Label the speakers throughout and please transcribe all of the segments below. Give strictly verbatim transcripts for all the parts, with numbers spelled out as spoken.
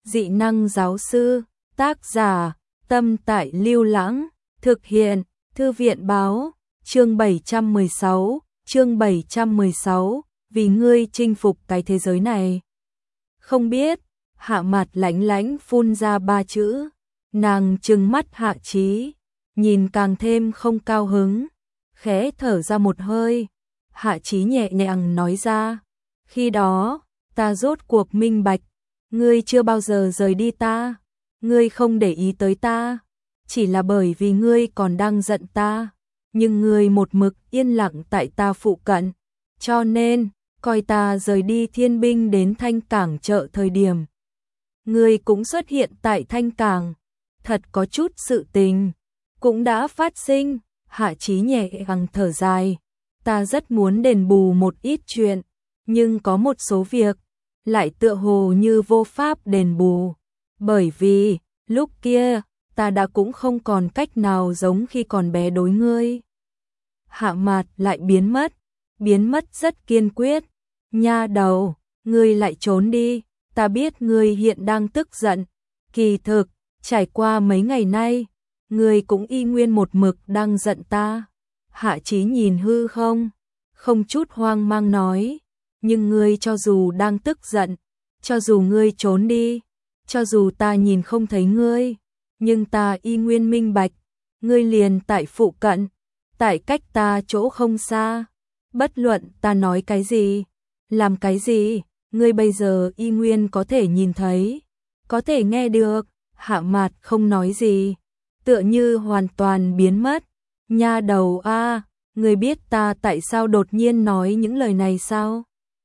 Speaker 1: dị năng giáo sư, tác giả, Tâm Tại Lưu Lãng, thực hiện, Thư viện báo, chương bảy trăm mười sáu, chương bảy trăm mười sáu, vì ngươi chinh phục cái thế giới này. Không biết, Hạ Mạt lãnh lãnh phun ra ba chữ, nàng trừng mắt Hạ Chí, nhìn càng thêm không cao hứng, khẽ thở ra một hơi. Hạ Chí nhẹ nhàng nói ra, khi đó, ta rốt cuộc minh bạch, ngươi chưa bao giờ rời đi ta, ngươi không để ý tới ta, chỉ là bởi vì ngươi còn đang giận ta, nhưng ngươi một mực yên lặng tại ta phụ cận, cho nên, coi ta rời đi thiên binh đến Thanh Cảng chợ thời điểm. Ngươi cũng xuất hiện tại Thanh Cảng, thật có chút sự tình, cũng đã phát sinh. Hạ Chí nhẹ nhàng thở dài, ta rất muốn đền bù một ít chuyện, nhưng có một số việc, lại tựa hồ như vô pháp đền bù, bởi vì, lúc kia, ta đã cũng không còn cách nào giống khi còn bé đối ngươi. Hạ Mạt lại biến mất, biến mất rất kiên quyết, nha đầu, ngươi lại trốn đi, ta biết ngươi hiện đang tức giận, kỳ thực, trải qua mấy ngày nay, ngươi cũng y nguyên một mực đang giận ta. Hạ Chí nhìn hư không, không chút hoang mang nói, nhưng ngươi cho dù đang tức giận, cho dù ngươi trốn đi, cho dù ta nhìn không thấy ngươi, nhưng ta y nguyên minh bạch, ngươi liền tại phụ cận, tại cách ta chỗ không xa, bất luận ta nói cái gì, làm cái gì, ngươi bây giờ y nguyên có thể nhìn thấy, có thể nghe được. Hạ Mạt không nói gì, tựa như hoàn toàn biến mất. Nha đầu a, ngươi biết ta tại sao đột nhiên nói những lời này sao?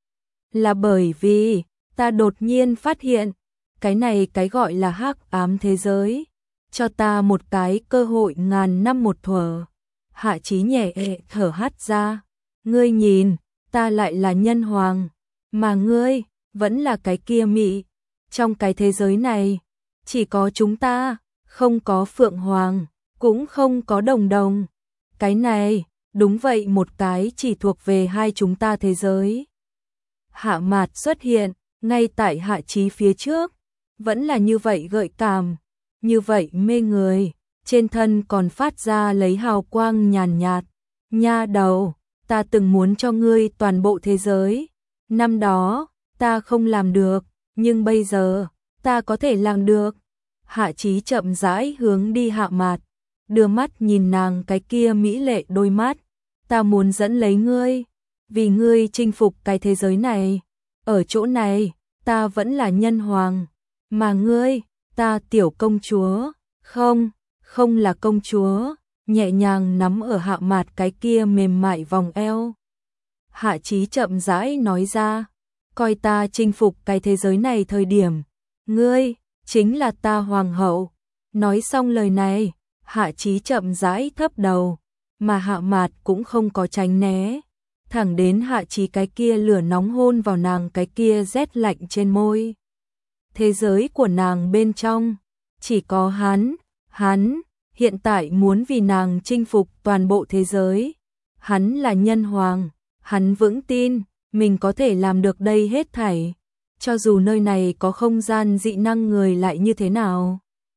Speaker 1: Là bởi vì, ta đột nhiên phát hiện, cái này cái gọi là hắc ám thế giới, cho ta một cái cơ hội ngàn năm một thuở. Hạ Chí nhẹ thở hắt ra, ngươi nhìn, ta lại là nhân hoàng, mà ngươi, vẫn là cái kia mị, trong cái thế giới này, chỉ có chúng ta, không có Phượng Hoàng, cũng không có Đồng Đồng. Cái này, đúng vậy một cái chỉ thuộc về hai chúng ta thế giới. Hạ Mạt xuất hiện, ngay tại Hạ Chí phía trước, vẫn là như vậy gợi cảm, như vậy mê người, trên thân còn phát ra lấy hào quang nhàn nhạt. Nha đầu, ta từng muốn cho ngươi toàn bộ thế giới, năm đó, ta không làm được, nhưng bây giờ, ta có thể làm được. Hạ Chí chậm rãi hướng đi Hạ Mạt, đưa mắt nhìn nàng cái kia mỹ lệ đôi mắt, ta muốn dẫn lấy ngươi, vì ngươi chinh phục cái thế giới này, ở chỗ này, ta vẫn là nhân hoàng, mà ngươi, ta tiểu công chúa, không, không là công chúa, nhẹ nhàng nắm ở Hạ Mạt cái kia mềm mại vòng eo. Hạ Chí chậm rãi nói ra, coi ta chinh phục cái thế giới này thời điểm, ngươi, chính là ta hoàng hậu. Nói xong lời này, Hạ Chí chậm rãi thấp đầu, mà Hạ Mạt cũng không có tránh né, thẳng đến Hạ Chí cái kia lửa nóng hôn vào nàng cái kia rét lạnh trên môi. Thế giới của nàng bên trong, chỉ có hắn, hắn, hiện tại muốn vì nàng chinh phục toàn bộ thế giới. Hắn là nhân hoàng, hắn vững tin, mình có thể làm được đây hết thảy. Cho dù nơi này có không gian dị năng người lại như thế nào.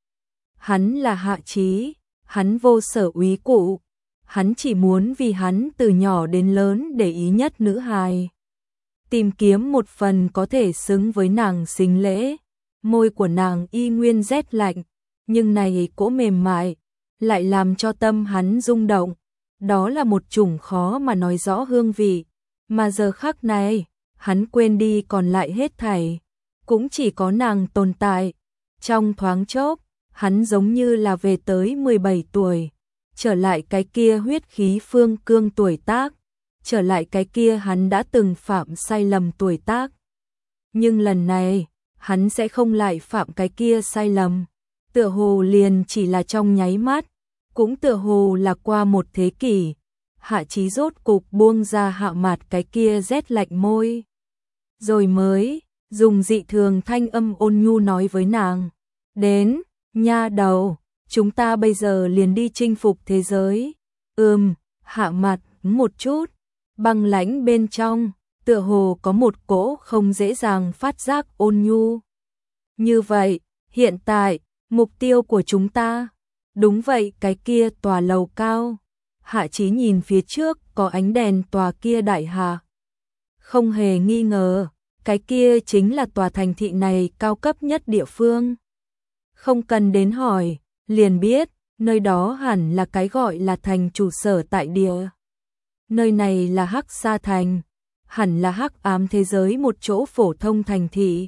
Speaker 1: Hắn là Hạ Chí, hắn vô sở úy cụ, hắn chỉ muốn vì hắn từ nhỏ đến lớn để ý nhất nữ hài. Tìm kiếm một phần có thể xứng với nàng xính lễ, môi của nàng y nguyên rét lạnh, nhưng này cỗ mềm mại, lại làm cho tâm hắn rung động. Đó là một chủng khó mà nói rõ hương vị, mà giờ khắc này, hắn quên đi còn lại hết thảy, cũng chỉ có nàng tồn tại. Trong thoáng chốc, hắn giống như là về tới mười bảy tuổi, trở lại cái kia huyết khí phương cương tuổi tác, trở lại cái kia hắn đã từng phạm sai lầm tuổi tác. Nhưng lần này, hắn sẽ không lại phạm cái kia sai lầm, tựa hồ liền chỉ là trong nháy mắt, cũng tựa hồ là qua một thế kỷ. Hạ Chí rốt cục buông ra Hạ Mạt cái kia rét lạnh môi, rồi mới dùng dị thường thanh âm ôn nhu nói với nàng, đến, nha đầu, chúng ta bây giờ liền đi chinh phục thế giới. Ừm, Hạ Mạt một chút, băng lãnh bên trong, tựa hồ có một cỗ không dễ dàng phát giác ôn nhu. Như vậy, hiện tại, mục tiêu của chúng ta, đúng vậy, cái kia tòa lầu cao. Hạ Chí nhìn phía trước có ánh đèn tòa kia đại hạ. Không hề nghi ngờ, cái kia chính là tòa thành thị này cao cấp nhất địa phương. Không cần đến hỏi, liền biết, nơi đó hẳn là cái gọi là thành chủ sở tại địa. Nơi này là Hắc Sa Thành, hẳn là hắc ám thế giới một chỗ phổ thông thành thị.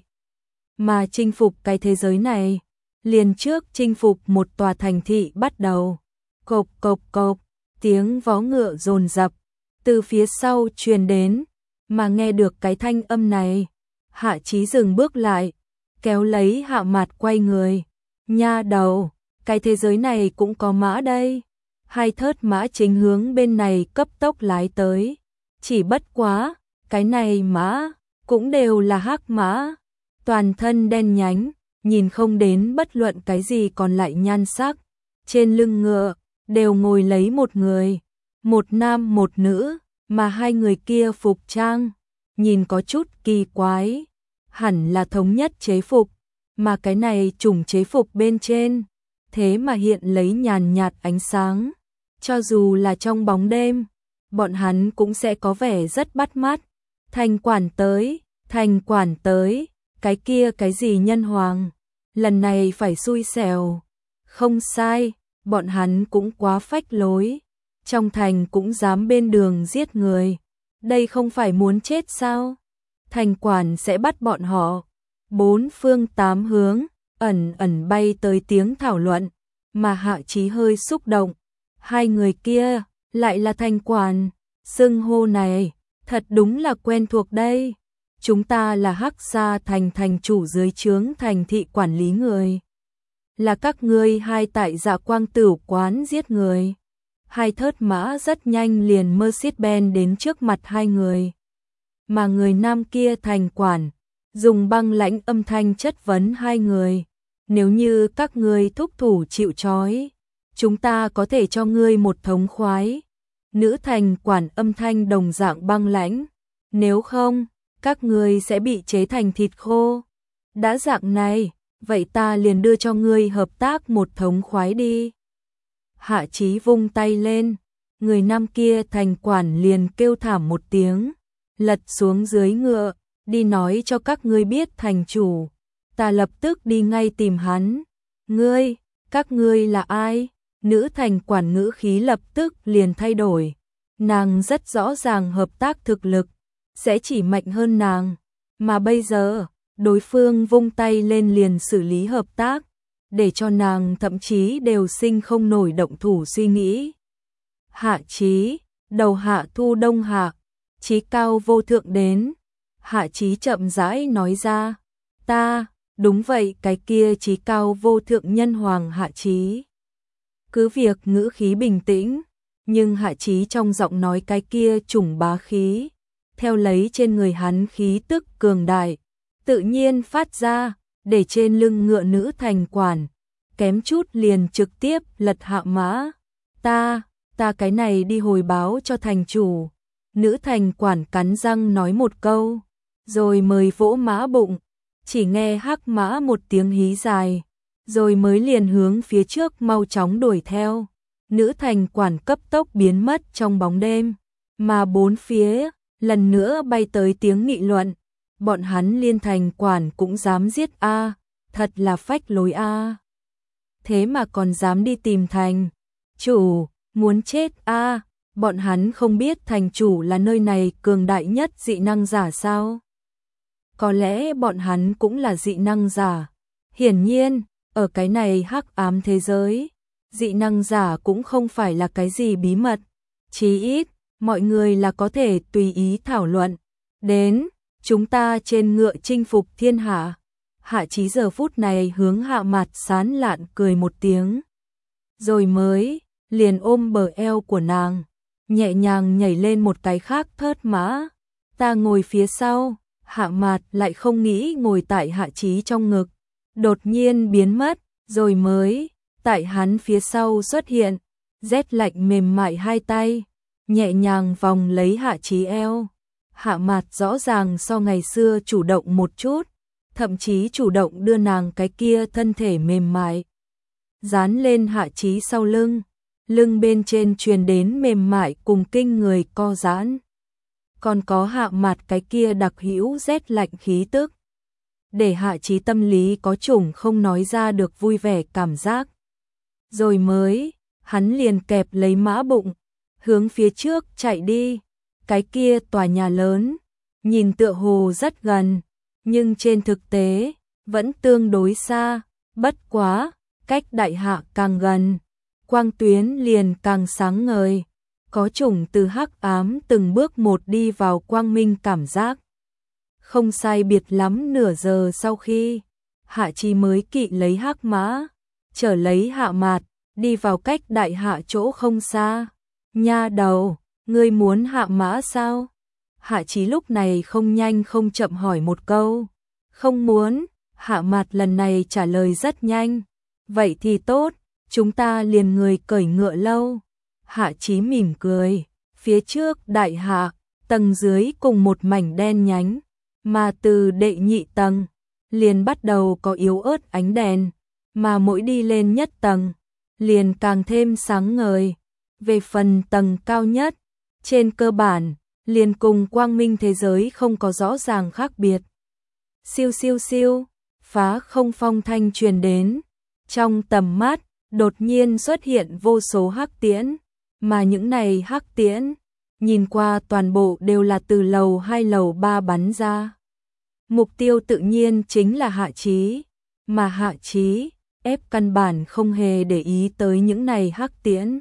Speaker 1: Mà chinh phục cái thế giới này, liền trước chinh phục một tòa thành thị bắt đầu. Cộp cộp cộp, tiếng vó ngựa dồn dập từ phía sau truyền đến, mà nghe được cái thanh âm này, Hạ Chí dừng bước lại, kéo lấy Hạ Mạt quay người. Nha đầu, cái thế giới này cũng có mã đây. Hai thớt mã chính hướng bên này cấp tốc lái tới. Chỉ bất quá, cái này mã cũng đều là hắc mã, toàn thân đen nhánh, nhìn không đến bất luận cái gì còn lại nhan sắc. Trên lưng ngựa đều ngồi lấy một người, một nam một nữ, mà hai người kia phục trang nhìn có chút kỳ quái, hẳn là thống nhất chế phục, mà cái này chủng chế phục bên trên, thế mà hiện lấy nhàn nhạt ánh sáng, cho dù là trong bóng đêm, bọn hắn cũng sẽ có vẻ rất bắt mắt. Thành quản tới, thành quản tới, cái kia cái gì nhân hoàng, lần này phải xui xẻo. Không sai, bọn hắn cũng quá phách lối, trong thành cũng dám bên đường giết người, đây không phải muốn chết sao? Thành quản sẽ bắt bọn họ. Bốn phương tám hướng, ẩn ẩn bay tới tiếng thảo luận, mà Hạ Chí hơi xúc động. Hai người kia, lại là thành quản, xưng hô này, thật đúng là quen thuộc đây. Chúng ta là Hắc Sa Thành thành chủ dưới trướng thành thị quản lý người. Là các ngươi hai tại Dạ Quang Tửu quán giết người. Hai thớt mã rất nhanh liền Mercedes-Benz đến trước mặt hai người. Mà người nam kia thành quản, dùng băng lãnh âm thanh chất vấn hai người. Nếu như các ngươi thúc thủ chịu trói, chúng ta có thể cho ngươi một thống khoái. Nữ thành quản âm thanh đồng dạng băng lãnh. Nếu không, các ngươi sẽ bị chế thành thịt khô. Đã dạng này, vậy ta liền đưa cho ngươi hợp tác một thống khoái đi. Hạ Chí vung tay lên, người nam kia thành quản liền kêu thảm một tiếng, lật xuống dưới ngựa, đi nói cho các ngươi biết thành chủ, ta lập tức đi ngay tìm hắn. Ngươi, các ngươi là ai? Nữ thành quản ngữ khí lập tức liền thay đổi, nàng rất rõ ràng hợp tác thực lực sẽ chỉ mạnh hơn nàng, mà bây giờ, đối phương vung tay lên liền xử lý hợp tác, để cho nàng thậm chí đều sinh không nổi động thủ suy nghĩ. Hạ Chí, đầu hạ thu đông hạ, chí cao vô thượng đến. Hạ Chí chậm rãi nói ra, ta, đúng vậy, cái kia chí cao vô thượng nhân hoàng Hạ Chí. Cứ việc ngữ khí bình tĩnh, nhưng Hạ Chí trong giọng nói cái kia trùng bá khí, theo lấy trên người hắn khí tức cường đại, tự nhiên phát ra, để trên lưng ngựa nữ thành quản, kém chút liền trực tiếp lật hạ mã. Ta, ta cái này đi hồi báo cho thành chủ. Nữ thành quản cắn răng nói một câu, rồi mới vỗ mã bụng, chỉ nghe hắc mã một tiếng hí dài, rồi mới liền hướng phía trước mau chóng đuổi theo. Nữ thành quản cấp tốc biến mất trong bóng đêm, mà bốn phía lần nữa bay tới tiếng nghị luận. Bọn hắn liên thành quản cũng dám giết a, thật là phách lối a. Thế mà còn dám đi tìm thành chủ, muốn chết a. Bọn hắn không biết thành chủ là nơi này cường đại nhất dị năng giả sao? Có lẽ bọn hắn cũng là dị năng giả. Hiển nhiên, ở cái này hắc ám thế giới, dị năng giả cũng không phải là cái gì bí mật. Chí ít, mọi người là có thể tùy ý thảo luận. Đến, chúng ta trên ngựa chinh phục thiên hạ. Hạ Chí giờ phút này hướng Hạ Mạt sán lạn cười một tiếng. Rồi mới, liền ôm bờ eo của nàng, nhẹ nhàng nhảy lên một cái khác thớt mã. Ta ngồi phía sau, Hạ Mạt lại không nghĩ ngồi tại Hạ Chí trong ngực. Đột nhiên biến mất, rồi mới, tại hắn phía sau xuất hiện, rét lạnh mềm mại hai tay, nhẹ nhàng vòng lấy Hạ Chí eo. Hạ Mạt rõ ràng so ngày xưa chủ động một chút, thậm chí chủ động đưa nàng cái kia thân thể mềm mại dán lên Hạ Chí sau lưng, lưng bên trên truyền đến mềm mại cùng kinh người co giãn. Còn có Hạ Mạt cái kia đặc hữu rét lạnh khí tức, để Hạ Chí tâm lý có chủng không nói ra được vui vẻ cảm giác. Rồi mới, hắn liền kẹp lấy mã bụng, hướng phía trước chạy đi. Cái kia tòa nhà lớn, nhìn tựa hồ rất gần, nhưng trên thực tế, vẫn tương đối xa, bất quá, cách đại hạ càng gần, quang tuyến liền càng sáng ngời, có chủng từ hắc ám từng bước một đi vào quang minh cảm giác. Không sai biệt lắm nửa giờ sau khi, Hạ Chí mới kỵ lấy hắc mã, chở lấy Hạ Mạt, đi vào cách đại hạ chỗ không xa. Nha đầu, ngươi muốn hạ mã sao? Hạ Chí lúc này không nhanh không chậm hỏi một câu. Không muốn, Hạ Mạt lần này trả lời rất nhanh. Vậy thì tốt, chúng ta liền người cởi ngựa lâu. Hạ Chí mỉm cười, phía trước đại hạ, tầng dưới cùng một mảnh đen nhánh, mà từ đệ nhị tầng, liền bắt đầu có yếu ớt ánh đèn, mà mỗi đi lên nhất tầng, liền càng thêm sáng ngời. Về phần tầng cao nhất, trên cơ bản, liền cùng quang minh thế giới không có rõ ràng khác biệt. Siêu siêu siêu, phá không phong thanh truyền đến, trong tầm mắt, đột nhiên xuất hiện vô số hắc tiễn, mà những này hắc tiễn, nhìn qua toàn bộ đều là từ lầu hai lầu ba bắn ra. Mục tiêu tự nhiên chính là Hạ Chí, mà Hạ Chí, ép căn bản không hề để ý tới những này hắc tiễn.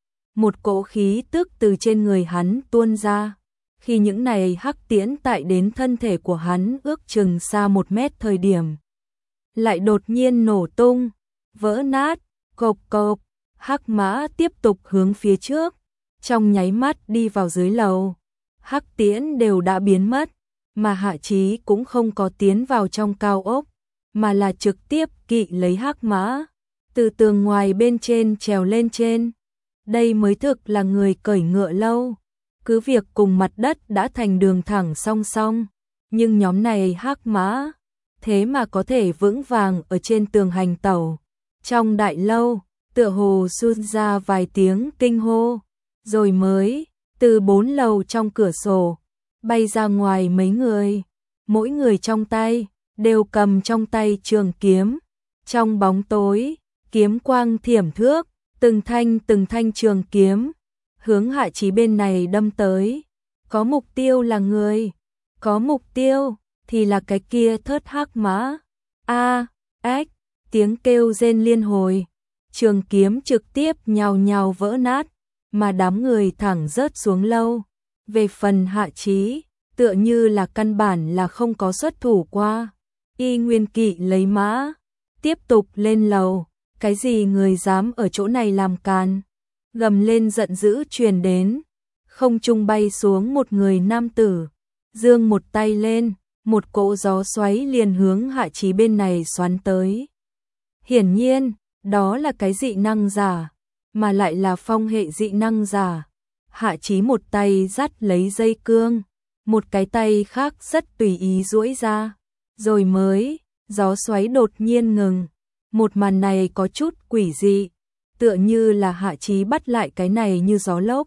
Speaker 1: Một cỗ khí tức từ trên người hắn tuôn ra, khi những này hắc tiễn tại đến thân thể của hắn ước chừng xa một mét thời điểm. Lại đột nhiên nổ tung, vỡ nát, cộp cộp, hắc mã tiếp tục hướng phía trước, trong nháy mắt đi vào dưới lầu. Hắc tiễn đều đã biến mất, mà Hạ Chí cũng không có tiến vào trong cao ốc, mà là trực tiếp kỵ lấy hắc mã, từ tường ngoài bên trên trèo lên trên. Đây mới thực là người cởi ngựa lâu, cứ việc cùng mặt đất đã thành đường thẳng song song, nhưng nhóm này hắc mã, thế mà có thể vững vàng ở trên tường hành tẩu. Trong đại lâu, tựa hồ xuân ra vài tiếng kinh hô, rồi mới, từ bốn lầu trong cửa sổ, bay ra ngoài mấy người, mỗi người trong tay, đều cầm trong tay trường kiếm. Trong bóng tối, kiếm quang thiểm thước, từng thanh từng thanh trường kiếm, hướng Hạ Chí bên này đâm tới. Có mục tiêu là người, có mục tiêu, thì là cái kia thớt hắc mã. A, ếch, tiếng kêu rên liên hồi, trường kiếm trực tiếp nhào nhào vỡ nát, mà đám người thẳng rớt xuống lâu. Về phần Hạ Chí, tựa như là căn bản là không có xuất thủ qua, y nguyên kỵ lấy mã, tiếp tục lên lầu. Cái gì người dám ở chỗ này làm càn? Gầm lên giận dữ truyền đến, không trung bay xuống một người nam tử, giương một tay lên, một cỗ gió xoáy liền hướng Hạ Chí bên này xoắn tới. Hiển nhiên, đó là cái dị năng giả, mà lại là phong hệ dị năng giả. Hạ Chí một tay dắt lấy dây cương, một cái tay khác rất tùy ý duỗi ra, rồi mới, gió xoáy đột nhiên ngừng. Một màn này có chút quỷ dị, tựa như là Hạ Chí bắt lại cái này như gió lốc.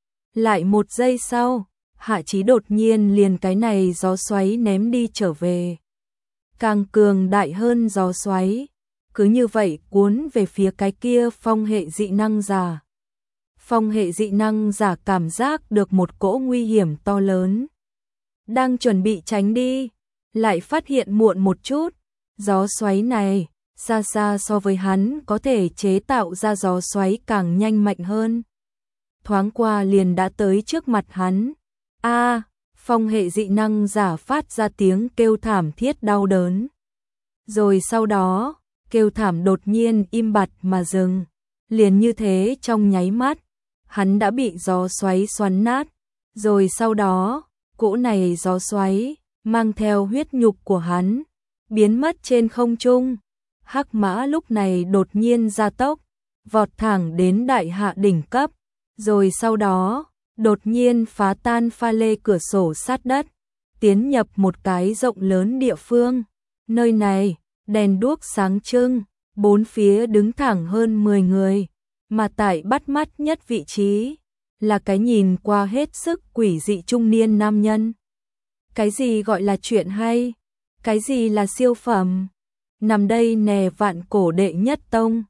Speaker 1: Lại một giây sau, Hạ Chí đột nhiên liền cái này gió xoáy ném đi trở về. Càng cường đại hơn gió xoáy, cứ như vậy cuốn về phía cái kia phong hệ dị năng giả. Phong hệ dị năng giả cảm giác được một cỗ nguy hiểm to lớn. Đang chuẩn bị tránh đi, lại phát hiện muộn một chút, gió xoáy này xa xa so với hắn có thể chế tạo ra gió xoáy càng nhanh mạnh hơn. Thoáng qua liền đã tới trước mặt hắn. A, phong hệ dị năng giả phát ra tiếng kêu thảm thiết đau đớn. Rồi sau đó, kêu thảm đột nhiên im bặt mà dừng. Liền như thế trong nháy mắt, hắn đã bị gió xoáy xoắn nát. Rồi sau đó, cỗ này gió xoáy, mang theo huyết nhục của hắn, biến mất trên không trung. Hắc mã lúc này đột nhiên gia tốc, vọt thẳng đến đại hạ đỉnh cấp, rồi sau đó, đột nhiên phá tan pha lê cửa sổ sát đất, tiến nhập một cái rộng lớn địa phương, Nơi này, đèn đuốc sáng trưng, bốn phía đứng thẳng hơn mười người, mà tại bắt mắt nhất vị trí là cái nhìn qua hết sức quỷ dị trung niên nam nhân. Cái gì gọi là chuyện hay? Cái gì là siêu phẩm? Nằm đây nè vạn cổ đệ nhất tông,